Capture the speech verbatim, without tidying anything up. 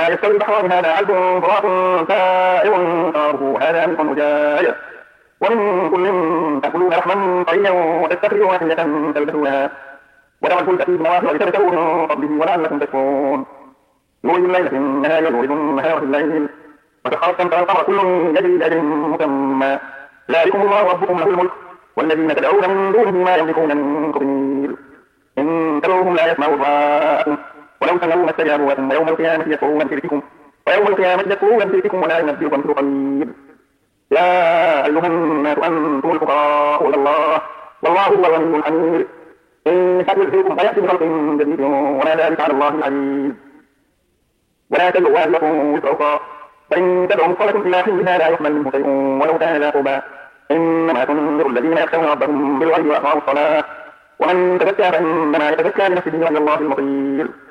ما يستوي البحران هذا عذب فرات سائغ شرابه هذا ملح أجاج ومن كل تأكلون لحما طريا وتستخرجون حلية تلبسونها وترى الفلك فيه مواخر لتبتغوا من فضله ولعلكم تشكرون يولج الليل في النهار ويولج النهار في الليل وسخر الشمس والقمر كل يجري لأجل مسمى ذلكم الله ربكم له الملك والذين تدعون من دونه ما يملكون من قطمير إن تدعوهم لا يسمعوا دعاءكم ولو سمعوا ما استجابوا لكم ويوم القيامة يكفرون بشرككم ويوم القيامة يكفرون بشرككم ولا ينبئكم مثل خبير يا أيها الناس أنتم الفقراء إلى الله والله هو الغني الحميد إن تكذبوكم فيأتي بخلق جديد وما ذلك على الله العزيز ولا تزر وازرة وزر أخرى فإن تدعو مثقلة إلى حملها لا يحمل منه شيء ولو كان ذا قربى إنما تنذر الذين يخشون ربهم بالغيب وأقاموا الصلاة ومن تزكى فإنما يتزكى لنفسه وإلى الله المصير